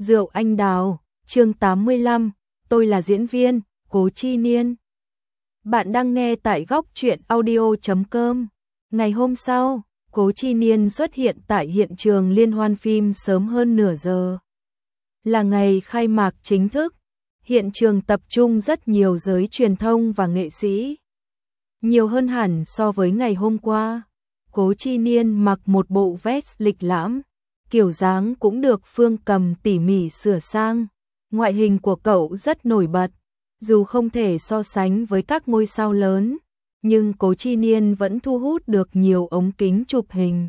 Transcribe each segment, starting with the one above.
Rượu anh đào, chương 85, tôi là diễn viên, Cố Chi Niên. Bạn đang nghe tại góc truyện audio.com. Ngày hôm sau, Cố Chi Niên xuất hiện tại hiện trường liên hoan phim sớm hơn nửa giờ. Là ngày khai mạc chính thức, hiện trường tập trung rất nhiều giới truyền thông và nghệ sĩ. Nhiều hơn hẳn so với ngày hôm qua. Cố Chi Niên mặc một bộ vest lịch lãm, kiểu dáng cũng được Phương Cầm tỉ mỉ sửa sang. Ngoại hình của cậu rất nổi bật, dù không thể so sánh với các ngôi sao lớn, nhưng Cố Chi Niên vẫn thu hút được nhiều ống kính chụp hình.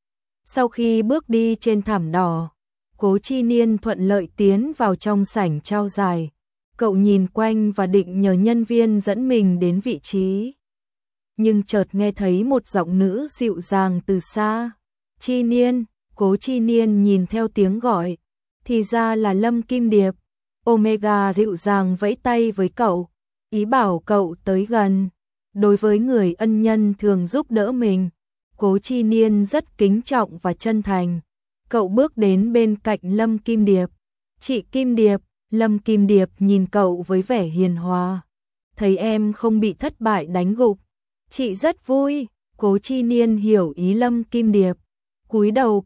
Sau khi bước đi trên thảm đỏ, Cố Chi Niên thuận lợi tiến vào trong sảnh trao giải. Cậu nhìn quanh và định nhờ nhân viên dẫn mình đến vị trí. Nhưng chợt nghe thấy một giọng nữ dịu dàng từ xa. Chi Niên. Cố Chi Niên nhìn theo tiếng gọi, thì ra là Lâm Kim Điệp. Omega dịu dàng vẫy tay với cậu, ý bảo cậu tới gần. Đối với người ân nhân thường giúp đỡ mình, Cố Chi Niên rất kính trọng và chân thành. Cậu bước đến bên cạnh Lâm Kim Điệp. Chị Kim Điệp. Lâm Kim Điệp nhìn cậu với vẻ hiền hòa. Thấy em không bị thất bại đánh gục, chị rất vui. Cố Chi Niên hiểu ý Lâm Kim Điệp. Cúi đầu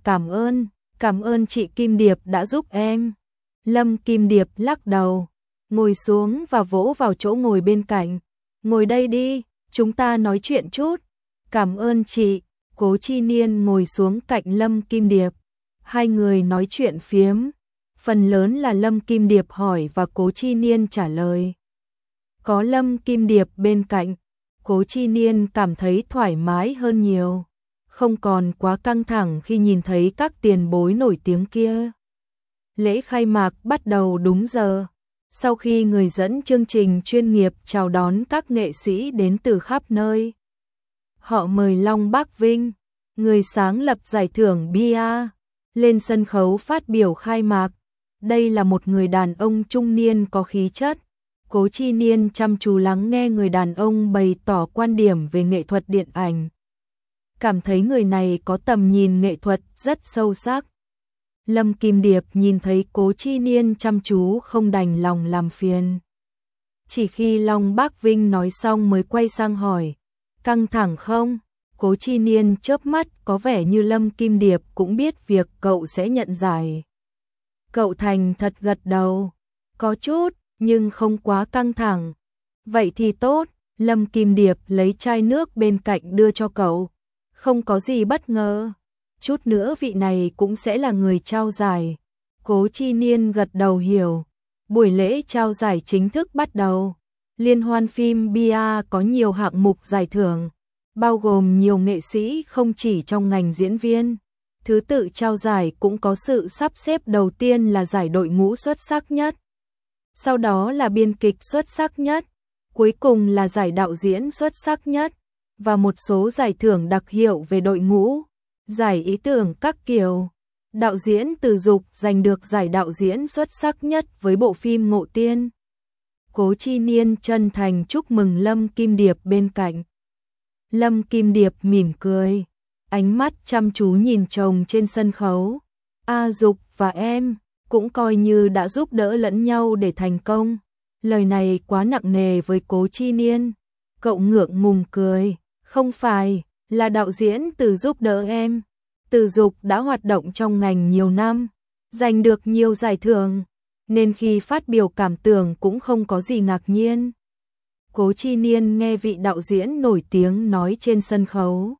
cảm ơn chị Kim Điệp đã giúp em. Lâm Kim Điệp lắc đầu, ngồi xuống và vỗ vào chỗ ngồi bên cạnh. Ngồi đây đi, chúng ta nói chuyện chút. Cảm ơn chị. Cố Chi Niên ngồi xuống cạnh Lâm Kim Điệp. Hai người nói chuyện phiếm. Phần lớn là Lâm Kim Điệp hỏi và Cố Chi Niên trả lời. Có Lâm Kim Điệp bên cạnh, Cố Chi Niên cảm thấy thoải mái hơn nhiều. Không còn quá căng thẳng khi nhìn thấy các tiền bối nổi tiếng kia. Lễ khai mạc bắt đầu đúng giờ. Sau khi người dẫn chương trình chuyên nghiệp chào đón các nghệ sĩ đến từ khắp nơi, họ mời Long Bác Vinh, người sáng lập giải thưởng BIA, lên sân khấu phát biểu khai mạc. Đây là một người đàn ông trung niên có khí chất. Cố Chi Niên chăm chú lắng nghe người đàn ông bày tỏ quan điểm về nghệ thuật điện ảnh. Cảm thấy người này có tầm nhìn nghệ thuật rất sâu sắc. Lâm Kim Điệp nhìn thấy Cố Chi Niên chăm chú không đành lòng làm phiền. Chỉ khi Long Bác Vinh nói xong mới quay sang hỏi, căng thẳng không? Cố Chi Niên chớp mắt, có vẻ như Lâm Kim Điệp cũng biết việc cậu sẽ nhận giải. Cậu thành thật gật đầu, có chút, nhưng không quá căng thẳng. Vậy thì tốt. Lâm Kim Điệp lấy chai nước bên cạnh đưa cho cậu. Không có gì bất ngờ. Chút nữa vị này cũng sẽ là người trao giải. Cố Chi Niên gật đầu hiểu. Buổi lễ trao giải chính thức bắt đầu. Liên hoan phim BIA có nhiều hạng mục giải thưởng, bao gồm nhiều nghệ sĩ không chỉ trong ngành diễn viên. Thứ tự trao giải cũng có sự sắp xếp, đầu tiên là giải đội ngũ xuất sắc nhất, sau đó là biên kịch xuất sắc nhất, cuối cùng là giải đạo diễn xuất sắc nhất, và một số giải thưởng đặc hiệu về đội ngũ, giải ý tưởng các kiểu. Đạo diễn Từ Dục giành được giải đạo diễn xuất sắc nhất với bộ phim Ngộ Tiên. Cố Chi Niên chân thành chúc mừng Lâm Kim Điệp bên cạnh. Lâm Kim Điệp mỉm cười, ánh mắt chăm chú nhìn chồng trên sân khấu. A Dục và em cũng coi như đã giúp đỡ lẫn nhau để thành công. Lời này quá nặng nề với Cố Chi Niên. Cậu ngượng ngùng cười, không phải, là đạo diễn Từ giúp đỡ em. Từ Dục đã hoạt động trong ngành nhiều năm, giành được nhiều giải thưởng, nên khi phát biểu cảm tưởng cũng không có gì ngạc nhiên. Cố Chi Niên nghe vị đạo diễn nổi tiếng nói trên sân khấu.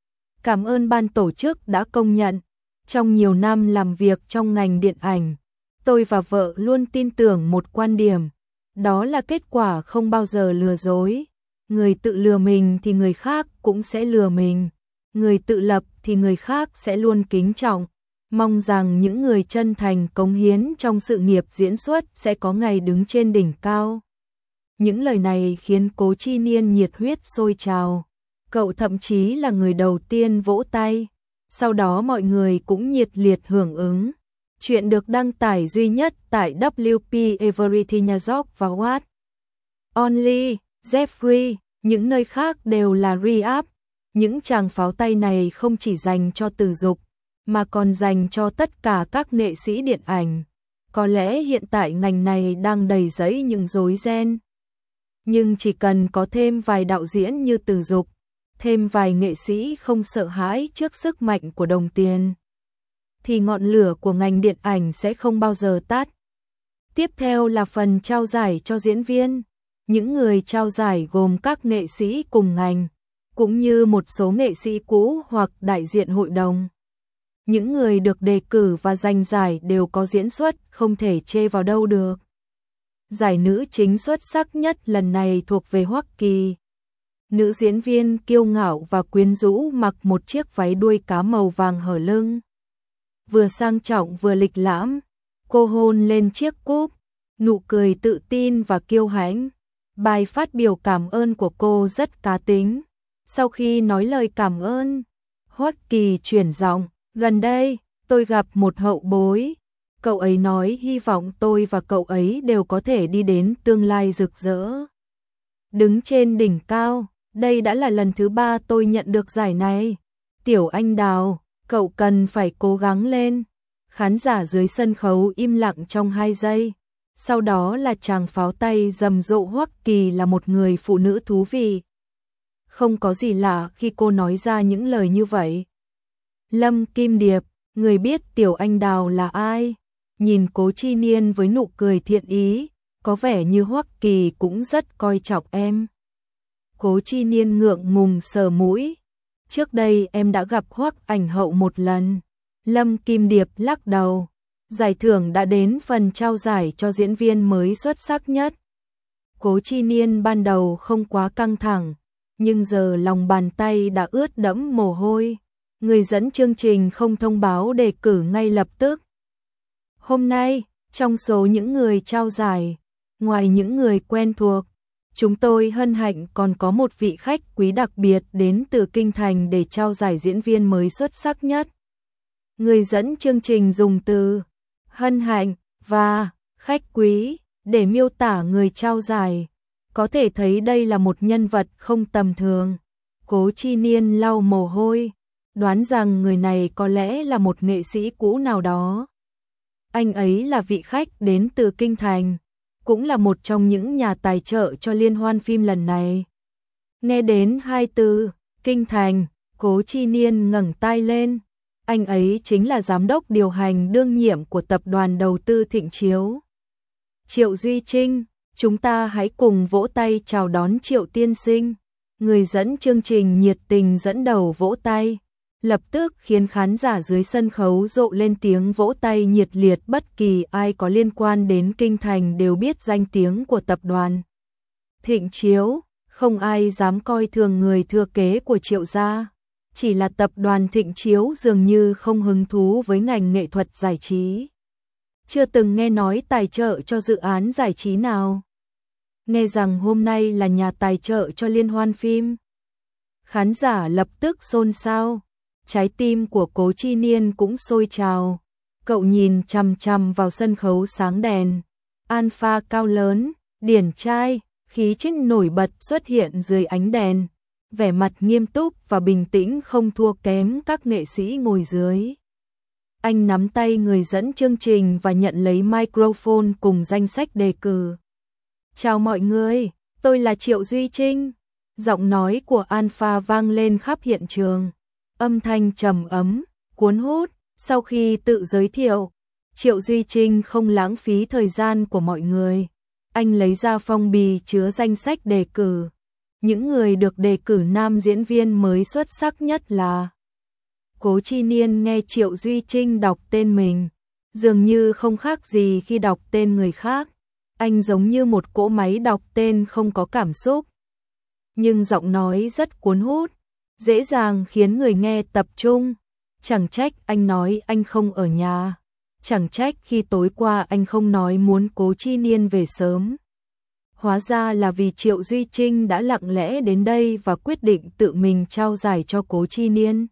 Cảm ơn ban tổ chức đã công nhận. Trong nhiều năm làm việc trong ngành điện ảnh, tôi và vợ luôn tin tưởng một quan điểm, đó là kết quả không bao giờ lừa dối. Người tự lừa mình thì người khác cũng sẽ lừa mình. Người tự lập thì người khác sẽ luôn kính trọng. Mong rằng những người chân thành cống hiến trong sự nghiệp diễn xuất sẽ có ngày đứng trên đỉnh cao. Những lời này khiến Cố Chi Niên nhiệt huyết sôi trào. Cậu thậm chí là người đầu tiên vỗ tay. Sau đó mọi người cũng nhiệt liệt hưởng ứng. Chuyện được đăng tải duy nhất tại WP Everything New York và What Only, Jeffrey, những nơi khác đều là re-up. Những tràng pháo tay này không chỉ dành cho Từ Dục, mà còn dành cho tất cả các nghệ sĩ điện ảnh. Có lẽ hiện tại ngành này đang đầy rẫy những rối ren. Nhưng chỉ cần có thêm vài đạo diễn như Từ Dục, thêm vài nghệ sĩ không sợ hãi trước sức mạnh của đồng tiền, thì ngọn lửa của ngành điện ảnh sẽ không bao giờ tắt. Tiếp theo là phần trao giải cho diễn viên. Những người trao giải gồm các nghệ sĩ cùng ngành, cũng như một số nghệ sĩ cũ hoặc đại diện hội đồng. Những người được đề cử và giành giải đều có diễn xuất không thể chê vào đâu được. Giải nữ chính xuất sắc nhất lần này thuộc về Hoắc Kỳ. Nữ diễn viên kiêu ngạo và quyến rũ mặc một chiếc váy đuôi cá màu vàng hở lưng. Vừa sang trọng vừa lịch lãm, cô hôn lên chiếc cúp, nụ cười tự tin và kiêu hãnh. Bài phát biểu cảm ơn của cô rất cá tính. Sau khi nói lời cảm ơn, Hoắc Kỳ chuyển giọng, gần đây, tôi gặp một hậu bối. Cậu ấy nói hy vọng tôi và cậu ấy đều có thể đi đến tương lai rực rỡ. Đứng trên đỉnh cao, đây đã là lần thứ 3 tôi nhận được giải này. Tiểu Anh Đào, cậu cần phải cố gắng lên. Khán giả dưới sân khấu im lặng trong 2 giây. Sau đó là tràng pháo tay rầm rộ. Hoắc Kỳ là một người phụ nữ thú vị. Không có gì lạ khi cô nói ra những lời như vậy. Lâm Kim Điệp, người biết Tiểu Anh Đào là ai? Nhìn Cố Chi Niên với nụ cười thiện ý, có vẻ như Hoắc Kỳ cũng rất coi trọng em. Cố Chi Niên ngượng ngùng sờ mũi. Trước đây em đã gặp Hoắc ảnh hậu một lần. Lâm Kim Điệp lắc đầu. Giải thưởng đã đến phần trao giải cho diễn viên mới xuất sắc nhất. Cố Chi Niên ban đầu không quá căng thẳng, nhưng giờ lòng bàn tay đã ướt đẫm mồ hôi. Người dẫn chương trình không thông báo đề cử ngay lập tức. Hôm nay, trong số những người trao giải, ngoài những người quen thuộc, chúng tôi hân hạnh còn có một vị khách quý đặc biệt đến từ Kinh Thành để trao giải diễn viên mới xuất sắc nhất. Người dẫn chương trình dùng từ hân hạnh và khách quý để miêu tả người trao giải. Có thể thấy đây là một nhân vật không tầm thường. Cố Chi Niên lau mồ hôi, đoán rằng người này có lẽ là một nghệ sĩ cũ nào đó. Anh ấy là vị khách đến từ Kinh Thành, cũng là một trong những nhà tài trợ cho liên hoan phim lần này. Nghe đến 2 từ Kinh Thành, Cố Chi Niên ngẩng tai lên. Anh ấy chính là giám đốc điều hành đương nhiệm của tập đoàn đầu tư Thịnh Chiếu. Triệu Duy Trinh, chúng ta hãy cùng vỗ tay chào đón Triệu tiên sinh. Người dẫn chương trình nhiệt tình dẫn đầu vỗ tay, lập tức khiến khán giả dưới sân khấu rộ lên tiếng vỗ tay nhiệt liệt. Bất kỳ ai có liên quan đến Kinh Thành đều biết danh tiếng của tập đoàn Thịnh Chiếu, không ai dám coi thường người thừa kế của Triệu gia. Chỉ là tập đoàn Thịnh Chiếu dường như không hứng thú với ngành nghệ thuật giải trí. Chưa từng nghe nói tài trợ cho dự án giải trí nào. Nghe rằng hôm nay là nhà tài trợ cho liên hoan phim. Khán giả lập tức xôn xao. Trái tim của Cố Chi Niên cũng sôi trào. Cậu nhìn chằm chằm vào sân khấu sáng đèn. Alpha cao lớn, điển trai, khí chất nổi bật xuất hiện dưới ánh đèn. Vẻ mặt nghiêm túc và bình tĩnh không thua kém các nghệ sĩ ngồi dưới. Anh nắm tay người dẫn chương trình và nhận lấy microphone cùng danh sách đề cử. Chào mọi người, tôi là Triệu Duy Trinh. Giọng nói của Alpha vang lên khắp hiện trường. Âm thanh trầm ấm, cuốn hút. Sau khi tự giới thiệu, Triệu Duy Trinh không lãng phí thời gian của mọi người. Anh lấy ra phong bì chứa danh sách đề cử. Những người được đề cử nam diễn viên mới xuất sắc nhất là... Cố Chi Niên nghe Triệu Duy Trinh đọc tên mình, dường như không khác gì khi đọc tên người khác. Anh giống như một cỗ máy đọc tên không có cảm xúc. Nhưng giọng nói rất cuốn hút, dễ dàng khiến người nghe tập trung. Chẳng trách anh nói anh không ở nhà. Chẳng trách khi tối qua anh không nói muốn Cố Chi Niên về sớm. Hóa ra là vì Triệu Duy Trinh đã lặng lẽ đến đây và quyết định tự mình trao giải cho Cố Chi Niên.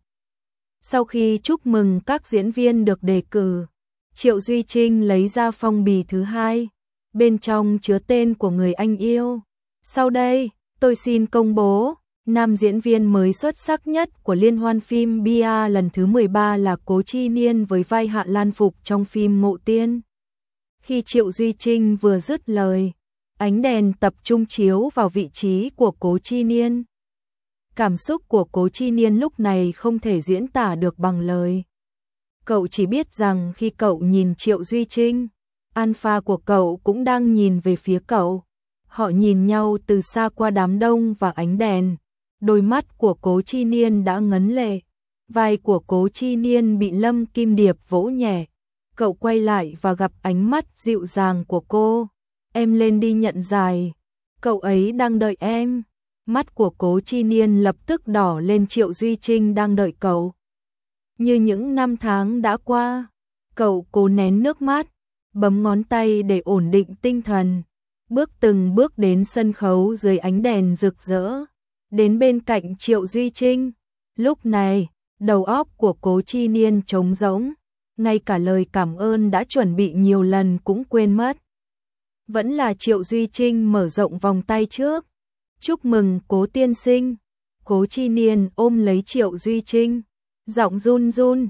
Sau khi chúc mừng các diễn viên được đề cử, Triệu Duy Trinh lấy ra phong bì thứ 2, bên trong chứa tên của người anh yêu. Sau đây, tôi xin công bố, nam diễn viên mới xuất sắc nhất của liên hoan phim Bia lần thứ 13 là Cố Chi Niên với vai Hạ Lan Phục trong phim Ngộ Tiên. Khi Triệu Duy Trinh vừa dứt lời, ánh đèn tập trung chiếu vào vị trí của Cố Chi Niên. Cảm xúc của Cố Chi Niên lúc này không thể diễn tả được bằng lời. Cậu chỉ biết rằng khi cậu nhìn Triệu Duy Trinh, alpha của cậu cũng đang nhìn về phía cậu. Họ nhìn nhau từ xa qua đám đông và ánh đèn. Đôi mắt của Cố Chi Niên đã ngấn lệ. Vai của Cố Chi Niên bị Lâm Kim Điệp vỗ nhẹ. Cậu quay lại và gặp ánh mắt dịu dàng của cô. Em lên đi nhận giải. Cậu ấy đang đợi em. Mắt của Cố Chi Niên lập tức đỏ lên. Triệu Duy Trinh đang đợi cậu. Như những năm tháng đã qua, cậu cố nén nước mắt, bấm ngón tay để ổn định tinh thần. Bước từng bước đến sân khấu dưới ánh đèn rực rỡ. Đến bên cạnh Triệu Duy Trinh. Lúc này, đầu óc của Cố Chi Niên trống rỗng. Ngay cả lời cảm ơn đã chuẩn bị nhiều lần cũng quên mất. Vẫn là Triệu Duy Trinh mở rộng vòng tay trước. Chúc mừng Cố tiên sinh. Cố Chi Niên ôm lấy Triệu Duy Trinh. Giọng run run,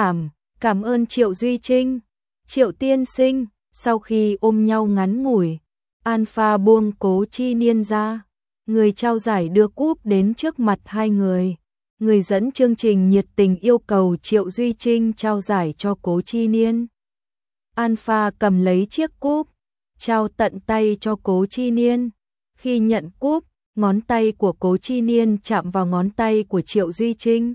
cảm ơn Triệu Duy Trinh. Triệu tiên sinh. Sau khi ôm nhau ngắn ngủi, alpha buông Cố Chi Niên ra. Người trao giải đưa cúp đến trước mặt hai người. Người dẫn chương trình nhiệt tình yêu cầu Triệu Duy Trinh trao giải cho Cố Chi Niên. Alpha cầm lấy chiếc cúp, trao tận tay cho Cố Chi Niên. Khi nhận cúp, ngón tay của Cố Chi Niên chạm vào ngón tay của Triệu Duy Trinh.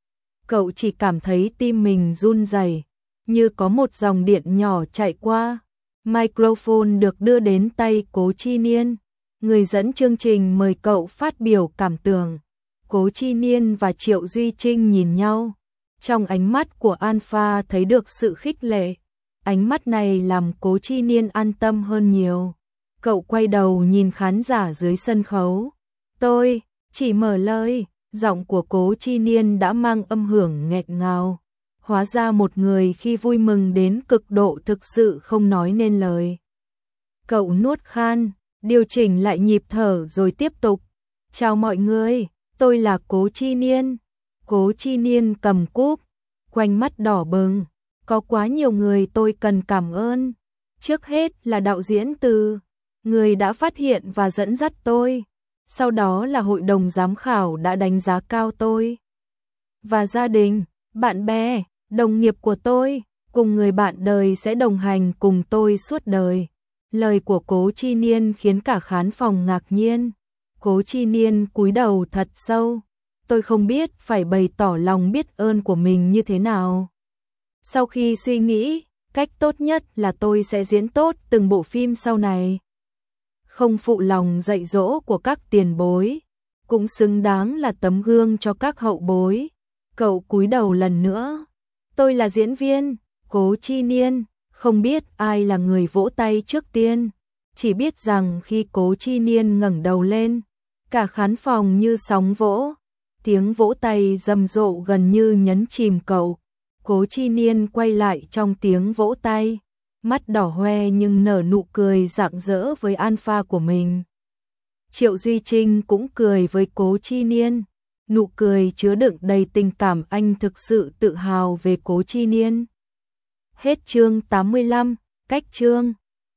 Cậu chỉ cảm thấy tim mình run rẩy, như có một dòng điện nhỏ chạy qua. Microphone được đưa đến tay Cố Chi Niên. Người dẫn chương trình mời cậu phát biểu cảm tưởng. Cố Chi Niên và Triệu Duy Trinh nhìn nhau. Trong ánh mắt của Alpha thấy được sự khích lệ. Ánh mắt này làm Cố Chi Niên an tâm hơn nhiều. Cậu quay đầu nhìn khán giả dưới sân khấu. Tôi chỉ mở lời. Giọng của Cố Chi Niên đã mang âm hưởng nghẹn ngào. Hóa ra một người khi vui mừng đến cực độ thực sự không nói nên lời. Cậu nuốt khan, điều chỉnh lại nhịp thở rồi tiếp tục. Chào mọi người, tôi là Cố Chi Niên. Cố Chi Niên cầm cúp, quanh mắt đỏ bừng. Có quá nhiều người tôi cần cảm ơn. Trước hết là đạo diễn Từ, người đã phát hiện và dẫn dắt tôi. Sau đó là hội đồng giám khảo đã đánh giá cao tôi. Và gia đình, bạn bè, đồng nghiệp của tôi, cùng người bạn đời sẽ đồng hành cùng tôi suốt đời. Lời của Cố Chi Niên khiến cả khán phòng ngạc nhiên. Cố Chi Niên cúi đầu thật sâu. Tôi không biết phải bày tỏ lòng biết ơn của mình như thế nào. Sau khi suy nghĩ, cách tốt nhất là tôi sẽ diễn tốt từng bộ phim sau này. Không phụ lòng dạy dỗ của các tiền bối, cũng xứng đáng là tấm gương cho các hậu bối. Cậu cúi đầu lần nữa. Tôi là diễn viên, Cố Chi Niên. Không biết ai là người vỗ tay trước tiên. Chỉ biết rằng khi Cố Chi Niên ngẩng đầu lên, cả khán phòng như sóng vỗ. Tiếng vỗ tay rầm rộ gần như nhấn chìm cậu. Cố Chi Niên quay lại trong tiếng vỗ tay. Mắt đỏ hoe nhưng nở nụ cười rạng rỡ với alpha của mình. Triệu Duy Trinh cũng cười với Cố Chi Niên. Nụ cười chứa đựng đầy tình cảm, anh thực sự tự hào về Cố Chi Niên. Hết chương 85, cách chương